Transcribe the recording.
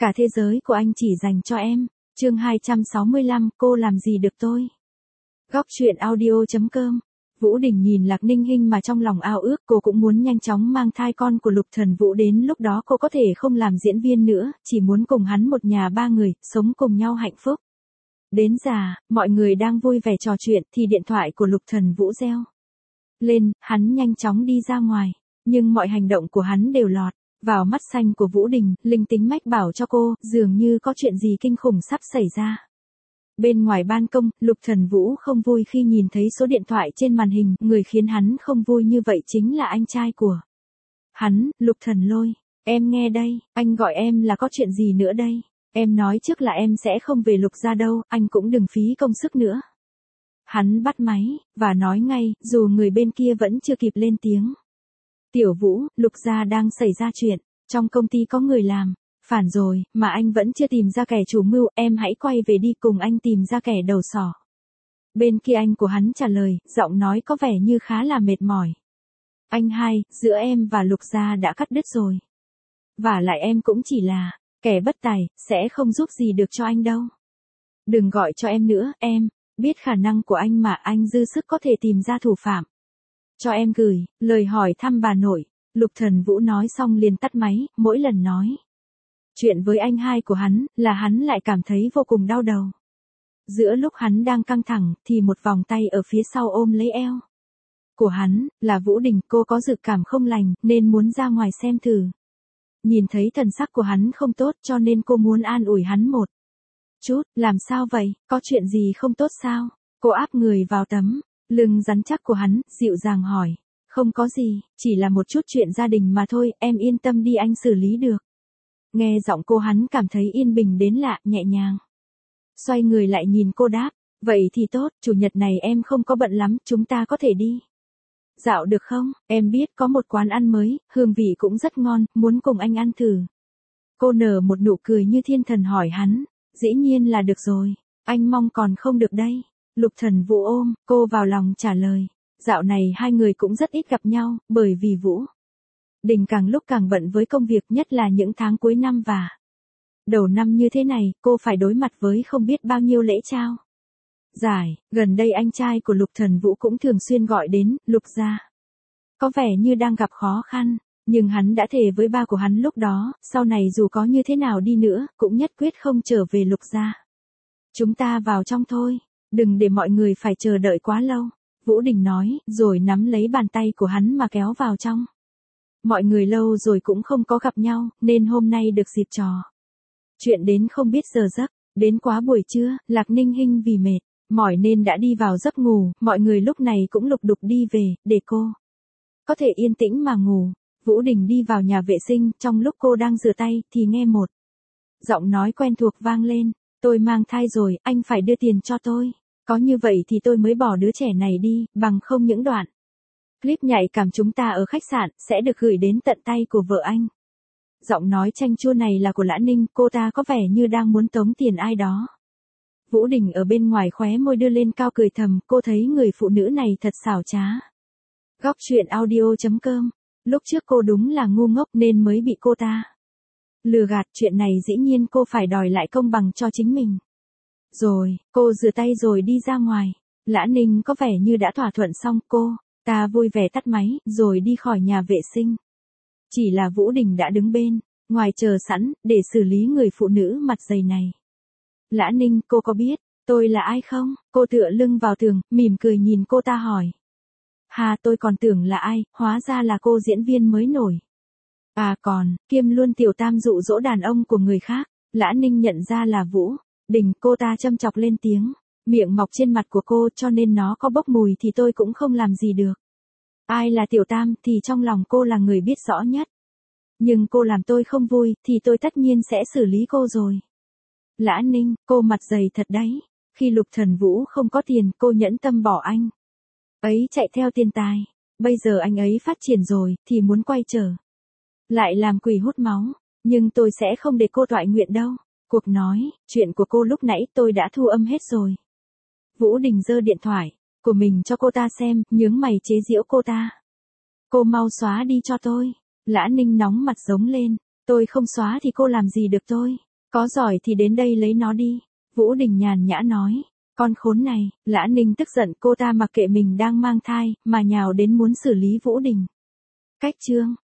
Cả thế giới của anh chỉ dành cho em. Chương 265, cô làm gì được tôi? Góc truyện audio.com. Vũ Đình nhìn Lạc Ninh Hinh mà trong lòng ao ước, cô cũng muốn nhanh chóng mang thai con của Lục Thần Vũ, đến lúc đó cô có thể không làm diễn viên nữa, chỉ muốn cùng hắn một nhà ba người, sống cùng nhau hạnh phúc. Đến già, mọi người đang vui vẻ trò chuyện thì điện thoại của Lục Thần Vũ reo lên, hắn nhanh chóng đi ra ngoài, nhưng mọi hành động của hắn đều lọt vào mắt xanh của Vũ Đình, linh tính mách bảo cho cô, dường như có chuyện gì kinh khủng sắp xảy ra. Bên ngoài ban công, Lục Thần Vũ không vui khi nhìn thấy số điện thoại trên màn hình, người khiến hắn không vui như vậy chính là anh trai của hắn, Lục Thần Lôi. Em nghe đây, anh gọi em là có chuyện gì nữa đây? Em nói trước là em sẽ không về Lục gia đâu, anh cũng đừng phí công sức nữa. Hắn bắt máy, và nói ngay, dù người bên kia vẫn chưa kịp lên tiếng. Tiểu Vũ, Lục gia đang xảy ra chuyện, trong công ty có người làm phản rồi, mà anh vẫn chưa tìm ra kẻ chủ mưu, em hãy quay về đi cùng anh tìm ra kẻ đầu sỏ. Bên kia anh của hắn trả lời, giọng nói có vẻ như khá là mệt mỏi. Anh hai, giữa em và Lục gia đã cắt đứt rồi. Vả lại em cũng chỉ là kẻ bất tài, sẽ không giúp gì được cho anh đâu. Đừng gọi cho em nữa, em biết khả năng của anh mà, anh dư sức có thể tìm ra thủ phạm. Cho em gửi lời hỏi thăm bà nội. Lục Thần Vũ nói xong liền tắt máy, mỗi lần nói chuyện với anh hai của hắn, là hắn lại cảm thấy vô cùng đau đầu. Giữa lúc hắn đang căng thẳng, thì một vòng tay ở phía sau ôm lấy eo của hắn, là Vũ Đình. Cô có dự cảm không lành, nên muốn ra ngoài xem thử. Nhìn thấy thần sắc của hắn không tốt, cho nên cô muốn an ủi hắn một chút. Làm sao vậy, có chuyện gì không tốt sao? Cô áp người vào tấm lưng rắn chắc của hắn, dịu dàng hỏi. Không có gì, chỉ là một chút chuyện gia đình mà thôi, em yên tâm đi, anh xử lý được. Nghe giọng cô, hắn cảm thấy yên bình đến lạ, nhẹ nhàng. Xoay người lại nhìn cô đáp, vậy thì tốt, chủ nhật này em không có bận lắm, chúng ta có thể đi dạo được không? Em biết có một quán ăn mới, hương vị cũng rất ngon, muốn cùng anh ăn thử. Cô nở một nụ cười như thiên thần hỏi hắn, dĩ nhiên là được rồi, anh mong còn không được đây. Lục Thần Vũ ôm cô vào lòng trả lời, dạo này hai người cũng rất ít gặp nhau, bởi vì Vũ Đình càng lúc càng bận với công việc, nhất là những tháng cuối năm và đầu năm như thế này, cô phải đối mặt với không biết bao nhiêu lễ trao giải. Gần đây anh trai của Lục Thần Vũ cũng thường xuyên gọi đến Lục gia. Có vẻ như đang gặp khó khăn, nhưng hắn đã thề với ba của hắn lúc đó, sau này dù có như thế nào đi nữa, cũng nhất quyết không trở về Lục gia. Chúng ta vào trong thôi, đừng để mọi người phải chờ đợi quá lâu, Vũ Đình nói, rồi nắm lấy bàn tay của hắn mà kéo vào trong. Mọi người lâu rồi cũng không có gặp nhau, nên hôm nay được dịp trò chuyện đến không biết giờ giấc. Đến quá buổi trưa, Lạc Ninh Hinh vì mệt mỏi nên đã đi vào giấc ngủ, mọi người lúc này cũng lục đục đi về, để cô có thể yên tĩnh mà ngủ. Vũ Đình đi vào nhà vệ sinh, trong lúc cô đang rửa tay, thì nghe một giọng nói quen thuộc vang lên, tôi mang thai rồi, anh phải đưa tiền cho tôi. Có như vậy thì tôi mới bỏ đứa trẻ này đi, bằng không những đoạn clip nhạy cảm chúng ta ở khách sạn, sẽ được gửi đến tận tay của vợ anh. Giọng nói chanh chua này là của Lã Ninh, cô ta có vẻ như đang muốn tống tiền ai đó. Vũ Đình ở bên ngoài khóe môi đưa lên cao cười thầm, cô thấy người phụ nữ này thật xảo trá. Góc truyện audio.com. Lúc trước cô đúng là ngu ngốc nên mới bị cô ta lừa gạt, chuyện này dĩ nhiên cô phải đòi lại công bằng cho chính mình. Rồi, cô rửa tay rồi đi ra ngoài. Lã Ninh có vẻ như đã thỏa thuận xong, cô ta vui vẻ tắt máy, rồi đi khỏi nhà vệ sinh. Chỉ là Vũ Đình đã đứng bên ngoài chờ sẵn, để xử lý người phụ nữ mặt dày này. Lã Ninh, cô có biết tôi là ai không? Cô tựa lưng vào tường, mỉm cười nhìn cô ta hỏi. Hà, tôi còn tưởng là ai, hóa ra là cô diễn viên mới nổi. À còn, kiêm luôn tiểu tam dụ dỗ đàn ông của người khác. Lã Ninh nhận ra là Vũ Đình, cô ta châm chọc lên tiếng. Miệng mọc trên mặt của cô, cho nên nó có bốc mùi thì tôi cũng không làm gì được. Ai là tiểu tam thì trong lòng cô là người biết rõ nhất. Nhưng cô làm tôi không vui, thì tôi tất nhiên sẽ xử lý cô rồi. Lã Ninh, cô mặt dày thật đấy. Khi Lục Thần Vũ không có tiền, cô nhẫn tâm bỏ anh ấy chạy theo tiền tài. Bây giờ anh ấy phát triển rồi, thì muốn quay trở lại làm quỷ hút máu. Nhưng tôi sẽ không để cô toại nguyện đâu. Cuộc nói chuyện của cô lúc nãy tôi đã thu âm hết rồi. Vũ Đình giơ điện thoại của mình cho cô ta xem, nhướng mày chế giễu cô ta. Cô mau xóa đi cho tôi. Lã Ninh nóng mặt giống lên. Tôi không xóa thì cô làm gì được tôi. Có giỏi thì đến đây lấy nó đi. Vũ Đình nhàn nhã nói. Con khốn này, Lã Ninh tức giận, cô ta mặc kệ mình đang mang thai, mà nhào đến muốn xử lý Vũ Đình. Cách chương